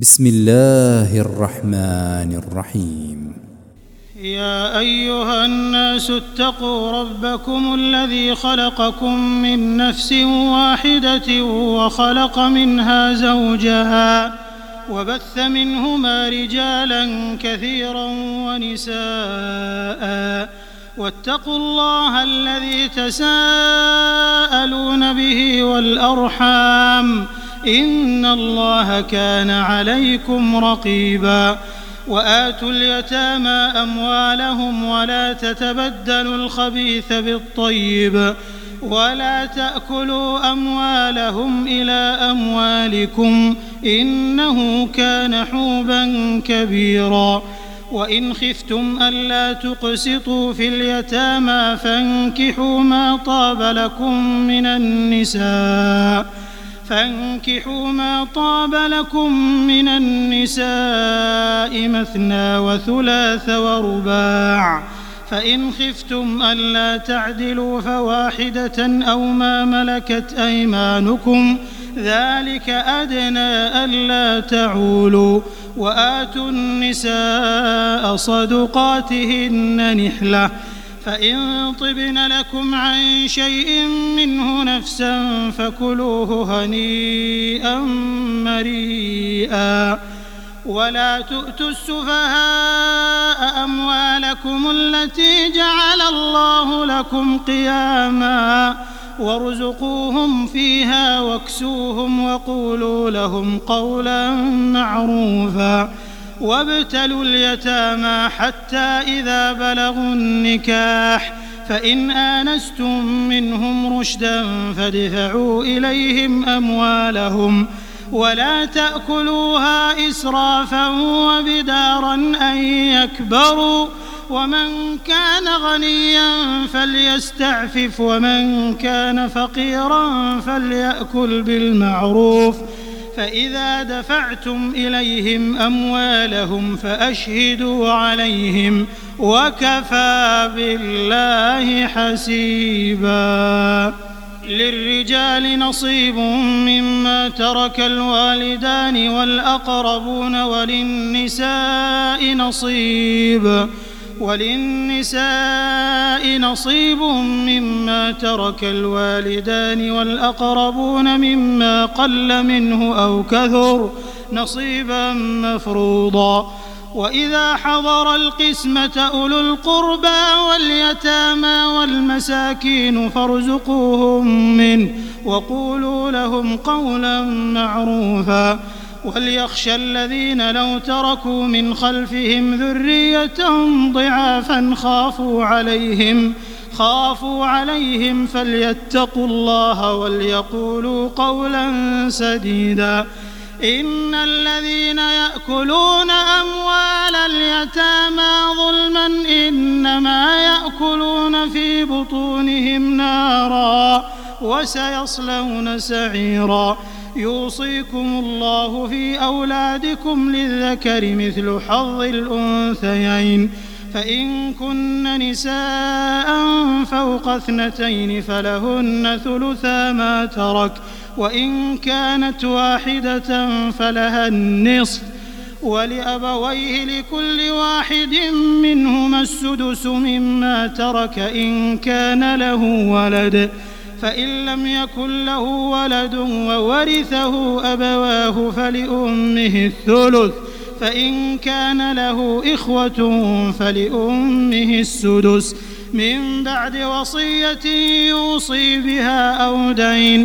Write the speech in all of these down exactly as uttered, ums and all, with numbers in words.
بسم الله الرحمن الرحيم. يا أيها الناس اتقوا ربكم الذي خلقكم من نفس واحدة وخلق منها زوجها وبث منهما رجالا كثيرا ونساء واتقوا الله الذي تساءلون به والأرحام إن الله كان عليكم رقيبا. وآتوا اليتامى أموالهم ولا تتبدلوا الخبيث بالطيب ولا تأكلوا أموالهم إلى أموالكم إنه كان حوبا كبيرا. وإن خفتم ألا تقسطوا في اليتامى فانكحوا ما طاب لكم من النساء فانكحوا ما طاب لكم من النساء مثنى وثلاث ورباع، فإن خفتم ألا تعدلوا فواحدة أو ما ملكت أيمانكم ذلك أدنى ألا تعولوا. وآتوا النساء صدقاتهن نحلة، فإن طبن لكم عن شيء منه نفسا فكلوه هنيئا مريئا. ولا تؤتوا السفهاء أموالكم التي جعل الله لكم قياما وارزقوهم فيها واكسوهم وقولوا لهم قولا معروفا. وابتلوا اليتامى حتى إذا بلغوا النكاح فإن آنستم منهم رشدا فادفعوا إليهم أموالهم ولا تأكلوها إسرافا وبدارا أن يكبروا. ومن كان غنيا فليستعفف ومن كان فقيرا فليأكل بالمعروف. فإذا دفعتم إليهم أموالهم فأشهدوا عليهم وكفى بالله حسيبا. للرجال نصيب مما ترك الوالدان والأقربون وللنساء نصيب وللنساء نصيب مما ترك الوالدان والأقربون مما قل منه أو كثر نصيبا مفروضا. وإذا حضر القسمة أولو القربى واليتامى والمساكين فارزقوهم منه وقولوا لهم قولا معروفا. وليخشى الذين لو تركوا من خلفهم ذرية ضعافا خافوا عليهم خافوا عليهم فليتقوا الله وليقولوا قولا سديدا. إن الذين يأكلون أموال اليتامى ظلما إنما يأكلون في بطونهم نارا وسيصلون سعيرا. يوصيكم الله في أولادكم للذكر مثل حظ الأنثيين، فإن كن نساء فوق اثنتين فلهن ثلثا ما ترك، وإن كانت واحدة فلها النصف، ولأبويه لكل واحد منهما السدس مما ترك إن كان له ولد، فإن لم يكن له ولد وورثه أبواه فلأمه الثلث، فإن كان له إخوة فلأمه السدس من بعد وصية يوصي بها أو دين.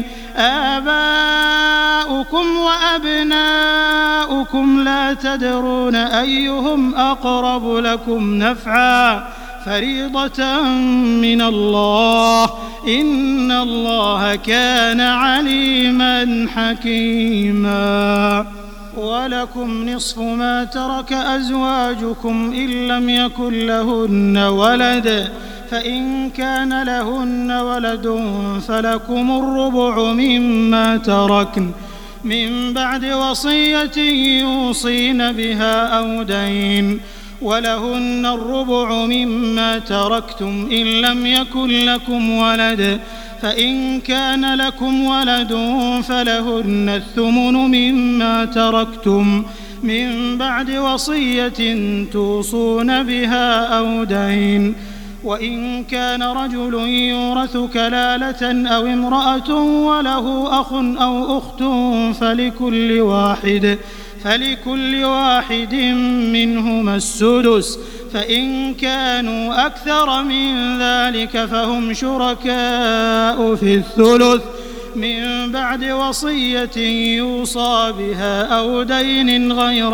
آباؤكم وأبناؤكم لا تدرون أيهم أقرب لكم نفعا فريضة من الله إن الله كان عليما حكيما. ولكم نصف ما ترك أزواجكم إن لم يكن لهن ولد، فإن كان لهن ولد فلكم الربع مما تركن من بعد وصية يوصين بها أو دين. ولهن الربع مما تركتم إن لم يكن لكم ولد، فإن كان لكم ولد فلهن الثمن مما تركتم من بعد وصية توصون بها أو دين. وإن كان رجل يورث كلالة أو امرأة وله أخ أو أخت فلكل واحد فلكل واحد منهما السدس، فإن كانوا أكثر من ذلك فهم شركاء في الثلث من بعد وصية يوصى بها أو دين غير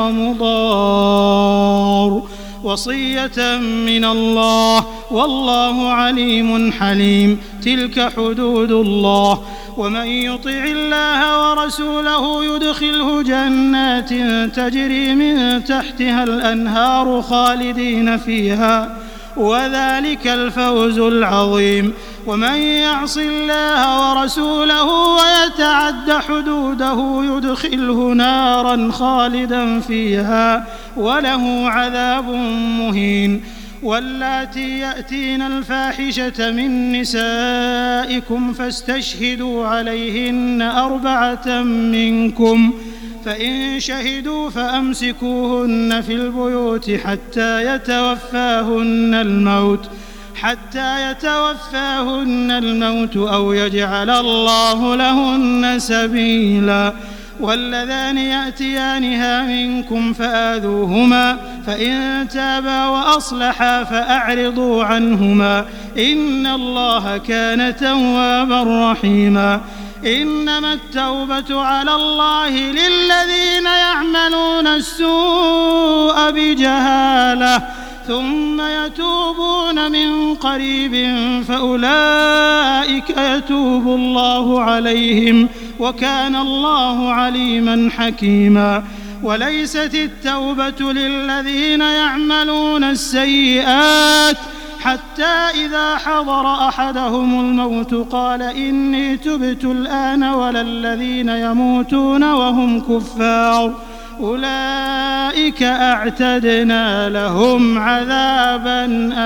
مضار، وصية من الله والله عليم حليم. تلك حدود الله، ومن يطع الله ورسوله يدخله جنات تجري من تحتها الأنهار خالدين فيها، وذلك الفوز العظيم. ومن يعص الله ورسوله ويتعد حدوده يدخله نارا خالدا فيها وله عذاب مهين. واللاتي يأتين الفاحشة من نسائكم فاستشهدوا عليهن أربعة منكم، فإن شهدوا فأمسكوهن في البيوت حتى يتوفاهن الموت حتى يتوفاهن الموت أو يجعل الله لهن سبيلا. واللذان يأتيانها منكم فآذوهما، فإن تابا وأصلحا فأعرضوا عنهما، إن الله كان توابا رحيما. إنما التوبة على الله للذين يعملون السوء بجهالة ثم يتوبون من قريب فأولئك يتوب الله عليهم وكان الله عليما حكيما. وليست التوبة للذين يعملون السيئات حتى إذا حضر أحدهم الموت قال إني تبت الآن، ولا الذين يموتون وهم كفار أولئك أعتدنا لهم عذابا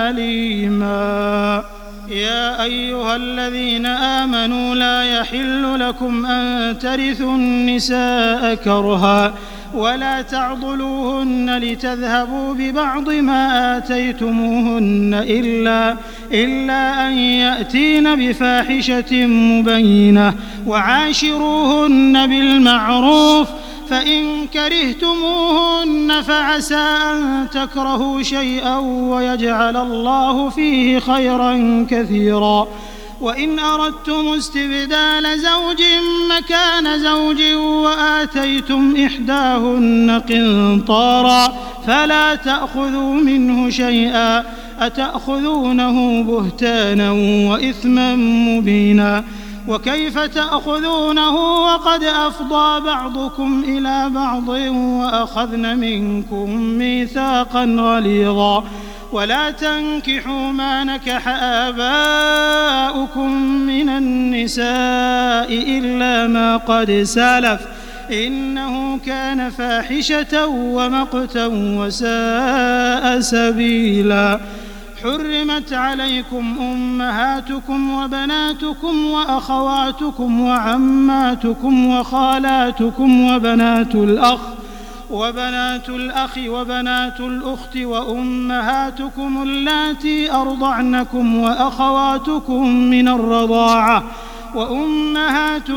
أليما. يا أيها الذين آمنوا لا يحل لكم أن ترثوا النساء كرها ولا تعضلوهن لتذهبوا ببعض ما آتيتموهن إلا, إلا أن يأتين بفاحشة مبينة، وعاشروهن بالمعروف، فإن كرهتموهن فعسى أن تكرهوا شيئا ويجعل الله فيه خيرا كثيرا. وإن أردتم استبدال زوج مكان زوج وآتيتم إحداهن قنطارا فلا تأخذوا منه شيئا، أتأخذونه بهتانا وإثما مبينا. وكيف تأخذونه وقد أفضى بعضكم إلى بعض وأخذن منكم ميثاقا غليظا. ولا تنكحوا ما نكح آباؤكم من النساء إلا ما قد سلف إنه كان فاحشة ومقتا وساء سبيلا. حرمت عليكم أمهاتكم وبناتكم وأخواتكم وعماتكم وخالاتكم وبنات الأخ وبنات الأخ وبنات الأخت وأمهاتكم اللاتي أرضعنكم وأخواتكم من الرضاعة وأمهات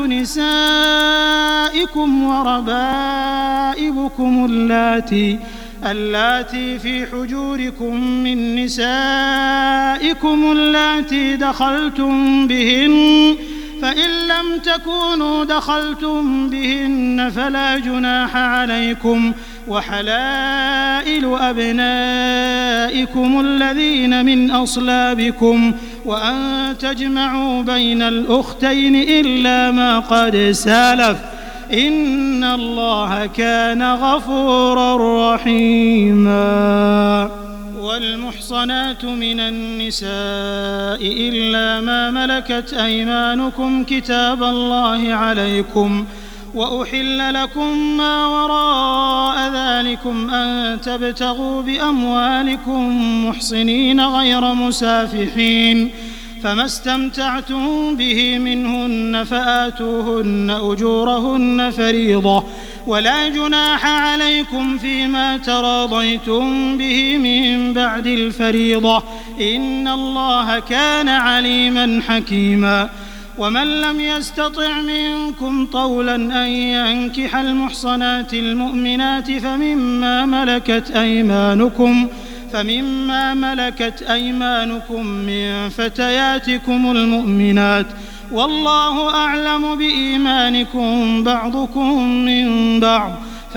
نسائكم وربائبكم اللاتي اللاتي في حجوركم من نسائكم اللاتي دخلتم بهن، فإن لم تكونوا دخلتم بهن فلا جناح عليكم. وحلائل أبنائكم الذين من أصلابكم، وأن تجمعوا بين الأختين إلا ما قد سلف إن الله كان غفورا رحيما. والمحصنات من النساء إلا ما ملكت أيمانكم كتاب الله عليكم، وأحل لكم ما وراء ذلكم أن تبتغوا بأموالكم محصنين غير مسافحين، فما استمتعتم به منهن فآتوهن أجورهن فريضة، ولا جناح عليكم فيما تراضيتم به من بعد الفريضة إن الله كان عليما حكيما ومن لم يستطع منكم طولا أن ينكح المحصنات المؤمنات فمما ملكت أيمانكم فمما ملكت أيمانكم من فتياتكم المؤمنات والله أعلم بإيمانكم بعضكم من بعض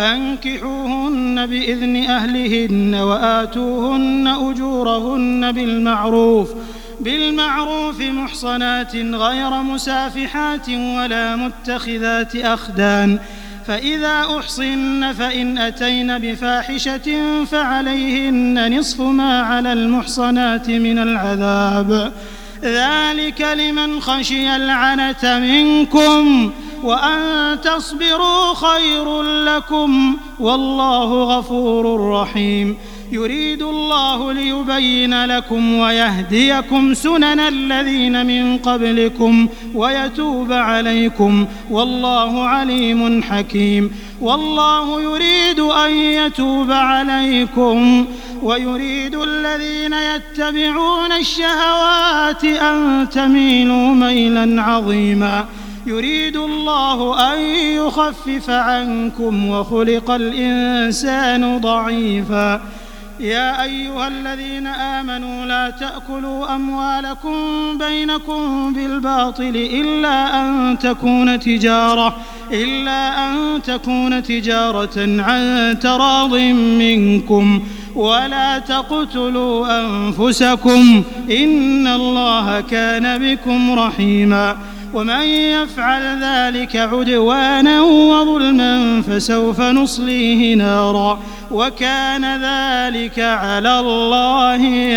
فانكحوهن بإذن أهلهن وآتوهن أجورهن بالمعروف بالمعروف محصنات غير مسافحات ولا متخذات أخدان فإذا أحصن فإن أتين بفاحشة فعليهن نصف ما على المحصنات من العذاب ذلك لمن خشي العنة منكم وأن تصبروا خير لكم والله غفور رحيم يريد الله ليبين لكم ويهديكم سنن الذين من قبلكم ويتوب عليكم والله عليم حكيم والله يريد أن يتوب عليكم ويريد الذين يتبعون الشهوات أن تميلوا ميلا عظيما يريد الله أن يخفف عنكم وخلق الإنسان ضعيفا يا أيها الذين آمنوا لا تأكلوا أموالكم بينكم بالباطل إلا أن تكون تجارة إلا أن تكون تجارة عن تراض منكم ولا تقتلوا أنفسكم إن الله كان بكم رحيما ومن يفعل ذلك عدوانا وظلما فسوف نصليه نارا وكان ذلك على الله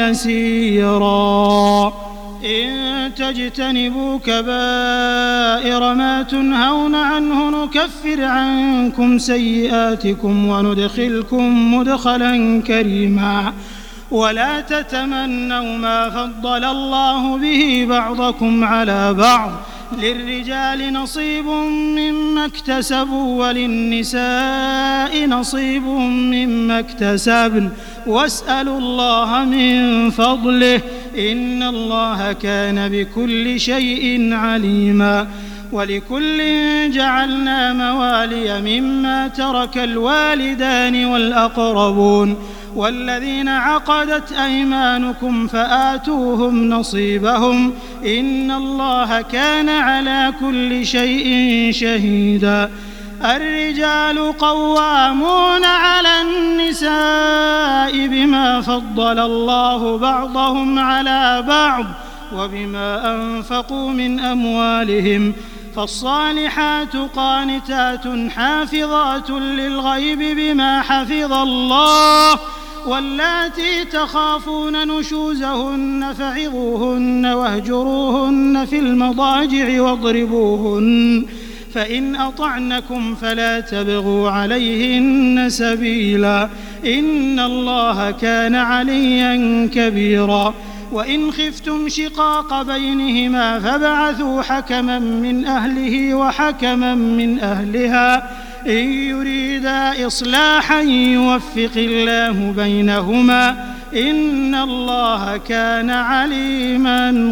يسيرا إن تجتنبوا كبائر ما تنهون عنه نكفر عنكم سيئاتكم وندخلكم مدخلا كريما ولا تتمنوا ما فضل الله به بعضكم على بعض للرجال نصيب مما اكتسبوا وللنساء نصيب مما اكتسبن واسألوا الله من فضله إن الله كان بكل شيء عليما ولكل جعلنا موالي مما ترك الوالدان والأقربون والذين عقدت أيمانكم فآتوهم نصيبهم إن الله كان على كل شيء شهيدا الرجال قوامون على النساء بما فضل الله بعضهم على بعض وبما أنفقوا من أموالهم فالصالحات قانتات حافظات للغيب بما حفظ الله واللاتي تخافون نشوزهن فعظوهن واهجروهن في المضاجع واضربوهن فإن أطعنكم فلا تبغوا عليهن سبيلا إن الله كان عليا كبيرا وإن خفتم شقاق بينهما فابعثوا حكما من أهله وحكما من أهلها إن يريدا إصلاحا يوفق الله بينهما إن الله كان عليما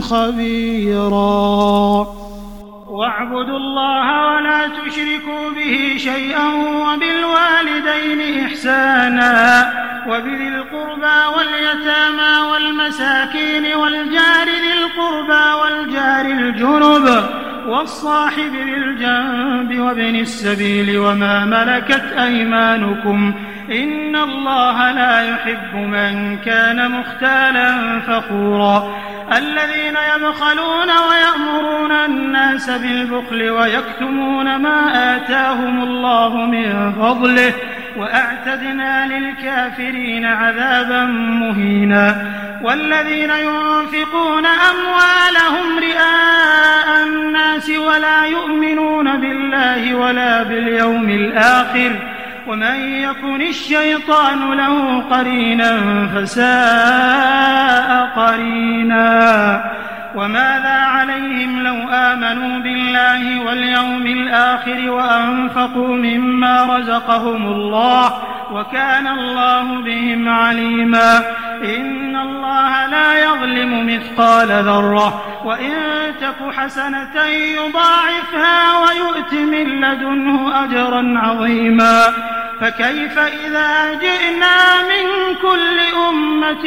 خبيرا واعبدوا الله ولا تشركوا به شيئا وبالوالدين إحسانا وبذي القربى واليتامى والمساكين والجار ذي القربى والجار الجنب والصاحب بالجنب وابن السبيل وما ملكت أيمانكم إن الله لا يحب من كان مختالا فخورا الذين يبخلون ويأمرون الناس بالبخل ويكتمون ما آتاهم الله من فضله وأعتدنا للكافرين عذابا مهينا والذين ينفقون أموالهم رئاء الناس ولا يؤمنون بالله ولا باليوم الآخر ومن يكن الشيطان له قرينا فساء قرينا وماذا عليهم لو آمنوا بالله واليوم الآخر وأنفقوا مما رزقهم الله وكان الله بهم عليما إن الله لا يظلم مثقال ذرة وإن تك حسنة يضاعفها ويؤت من لدنه أجرا عظيما فكيف إذا جئنا من كل أمة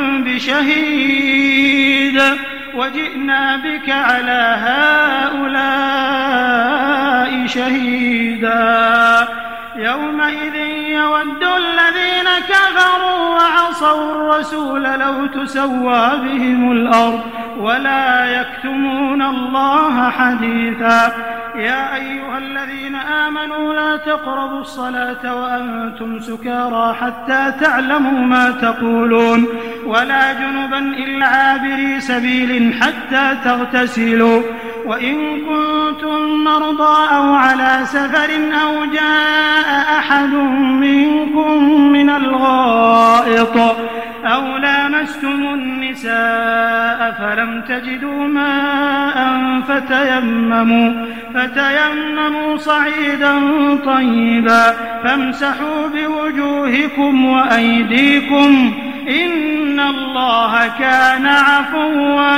بشهيد وجئنا بك على هؤلاء شهيدا يومئذ يود الذين كفروا وعصوا الرسول لو تسوى بهم الأرض ولا يكتمون الله حديثا يا أيها الذين آمنوا لا تقربوا الصلاة وأنتم سكارى حتى تعلموا ما تقولون ولا جنبا إلا عابري سبيل حتى تغتسلوا وإن كنتم مرضى أو على سفر أو جاء أحد منكم من الغائط أو لامستم النساء فلم تجدوا ماء فتيمموا, فتيمموا صعيدا طيبا فامسحوا بوجوهكم وأيديكم إن الله كان عفوا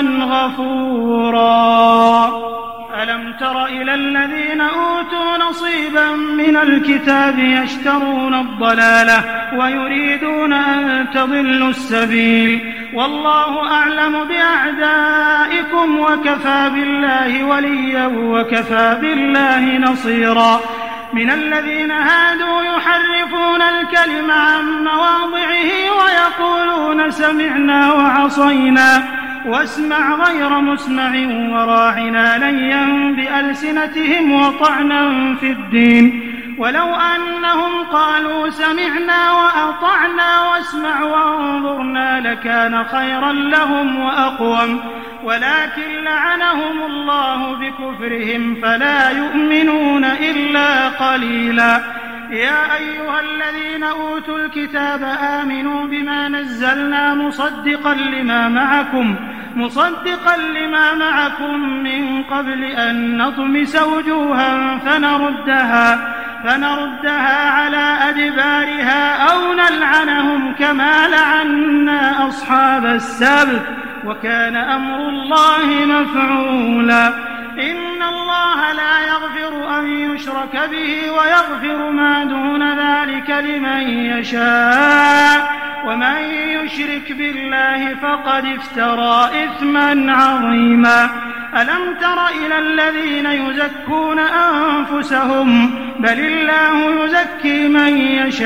غفورا ألم تر إلى الذين أوتوا نصيبا من الكتاب يشترون الضلالة ويريدون أن تضلوا السبيل والله أعلم بأعدائكم وكفى بالله وليا وكفى بالله نصيرا من الذين هادوا يحرفون الكلم عن مواضعه ويقولون سمعنا وعصينا واسمع غير مسمع وراعنا ليا بألسنتهم وطعنا في الدين ولو أنهم قالوا سمعنا وأطعنا واسمع وانظرنا لكان خيرا لهم وأقوم ولكن لعنهم الله بكفرهم فلا يؤمنون إلا قليلا يا أيها الذين أوتوا الكتاب آمنوا بما نزلنا مصدقا لما معكم مصدقا لما معكم من قبل أن نطمس وجوها فنردها فنردها على أدبارها أو نلعنهم كما لعنا أصحاب السبت وكان أمر الله مفعولا إن الله لا يغفر أن يشرك به ويغفر ما دون ذلك لمن يشاء ومن يشرك بالله فقد افترى إثما عظيما ألم تر إلى الذين يزكون أنفسهم بل الله يزكي من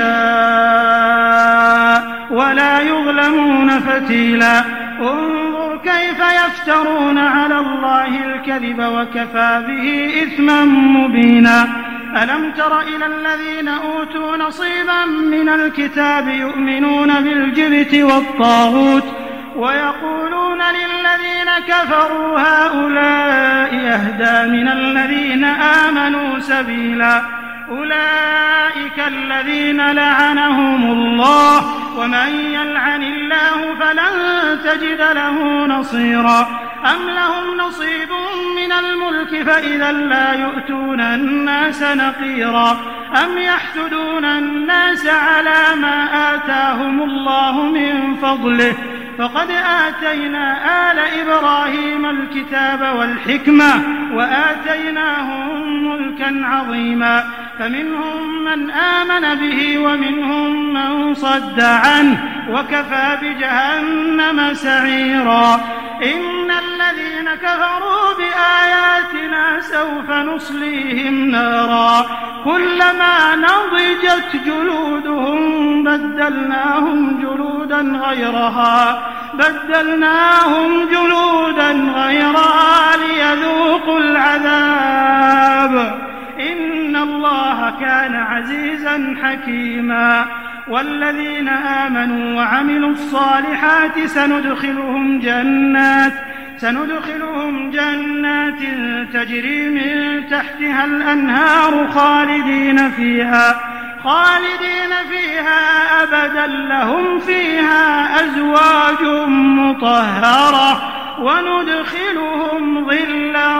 يشاء ولا يظلمون فتيلا انظر كيف يفترون على الله الكذب وكفى به إثما مبينا ألم تر إلى الذين أوتوا نصيبا من الكتاب يؤمنون بالجبت والطاغوت ويقولون للذين كفروا هؤلاء أهدى من الذين آمنوا سبيلا أولئك الذين لعنهم الله ومن يلعن الله فلن تجد له نصيرا أم لهم نصيب من الملك فإذا لا يؤتون الناس نقيرا أم يحسدون الناس على ما آتاهم الله من فضله فقد آتينا آل إبراهيم الكتاب والحكمة وآتيناهم ملكا عظيما فمنهم من آمن به ومنهم من صد عنه وكفى بجهنم سعيرا إن الذين كفروا بآياتنا سوف نصليهم نارا كلما نضجت جلودهم بدلناهم جلودا غيرها بدلناهم جلودا غيرها ليذوقوا العذاب إن الله كان عزيزا حكيما والذين آمنوا وعملوا الصالحات سندخلهم جنات سندخلهم جنات تجري من تحتها الأنهار خالدين فيها خالدين فيها أبدا لهم فيها أزواج مطهرة وندخلهم ظلا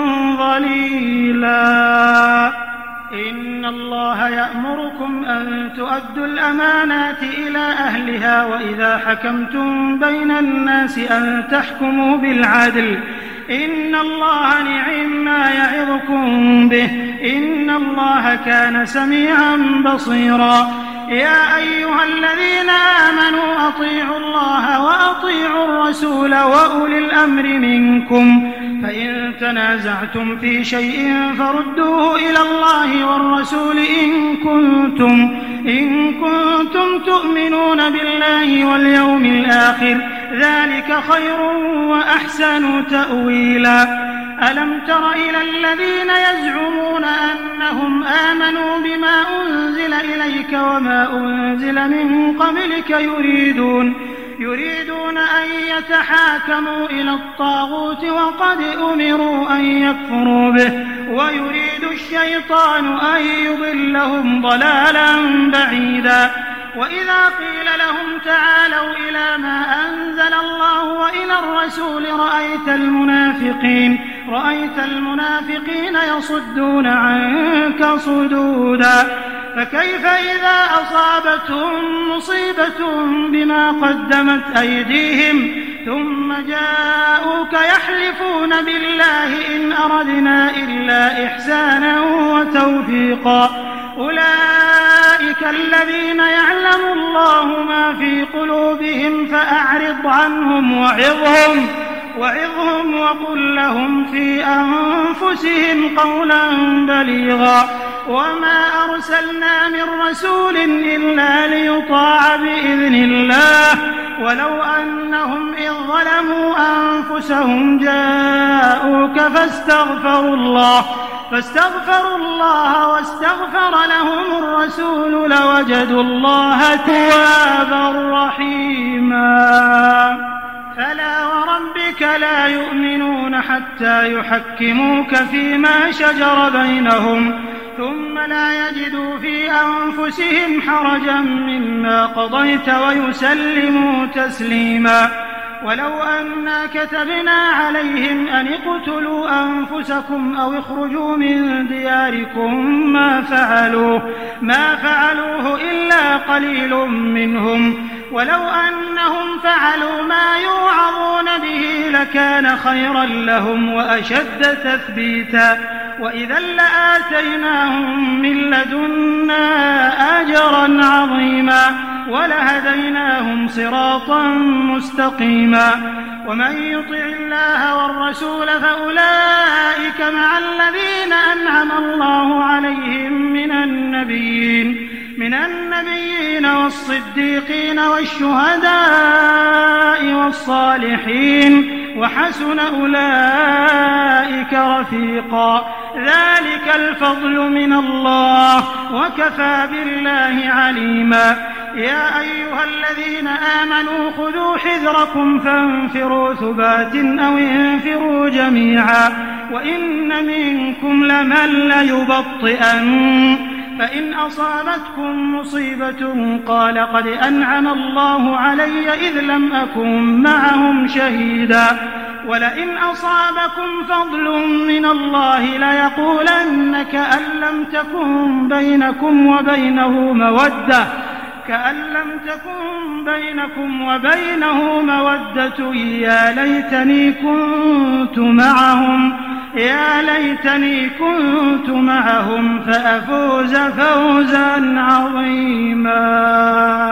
ظليلا. إن الله يأمركم أن تؤدوا الأمانات إلى أهلها وإذا حكمتم بين الناس أن تحكموا بالعدل. إن الله نعم يعظكم به. إن الله كان سميعا بصيرا. يا أيها الذين آمنوا أطيعوا الله وأطيعوا الرسول وأولي الأمر منكم، فإن تنازعتم في شيء فردوه إلى الله والرسول إن كنتم, إن كنتم تؤمنون بالله واليوم الآخر، ذلك خير وأحسن تأويلا. ألم تر إلى الذين يزعمون أنهم آمنوا بما أنزل إليك وما أنزل من قبلك يريدون يريدون أن يتحاكموا إلى الطاغوت وقد أمروا أن يكفروا به ويريد الشيطان أن يضلهم ضلالا بعيدا. وإذا قيل لهم تعالوا إلى ما أنزل الله وإلى الرسول رأيت المنافقين رأيت المنافقين يصدون عنك صدودا. فكيف إذا أصابتهم مصيبة بما قدمت أيديهم ثم جاءوك يحلفون بالله إن أردنا إلا إحسانا وتوفيقا. أولئك الذين يعلم الله ما في قلوبهم فأعرض عنهم وعظهم وعظهم وقل لهم في أنفسهم قولا بليغا. وما أرسلنا من رسول إلا ليطاع بإذن الله ولو أنهم إذ ظلموا أنفسهم جاءوك فاستغفروا الله فاستغفروا الله واستغفر لهم الرسول لوجدوا الله توابا رحيما. فلا وربك لا يؤمنون حتى يحكموك فيما شجر بينهم ثم لا يجدوا في أنفسهم حرجا مما قضيت ويسلموا تسليما. ولو أنا كتبنا عليهم أن اقتلوا أنفسكم أو اخرجوا من دياركم ما فعلوه ما فعلوه إلا قليل منهم ولو أنهم فعلوا ما يوعظون به لكان خيرا لهم وأشد تثبيتا. وإذا لآتيناهم من لدنا أجرا عظيما ولهديناهم صراطا مستقيما. ومن يطع الله والرسول فأولئك مع الذين أنعم الله عليهم من النبيين من النبيين والصديقين والشهداء والصالحين وحسن أولئك رفيقا. ذلك الفضل من الله وكفى بالله عليما. يا أيها الذين آمنوا خذوا حذركم فانفروا ثبات أو انفروا جميعا وإن منكم لمن ليبطئن فإن أصابتكم مصيبة قال قد أنعم الله علي إذ لم أكن معهم شهيدا ولئن أصابكم فضل من الله ليقولن كأن لم تكن بينكم وبينه مودة كأن لم تكن بينكم وبينه مودة يا ليتني كنت معهم يا ليتني كنت معهم فأفوز فوزا عظيما.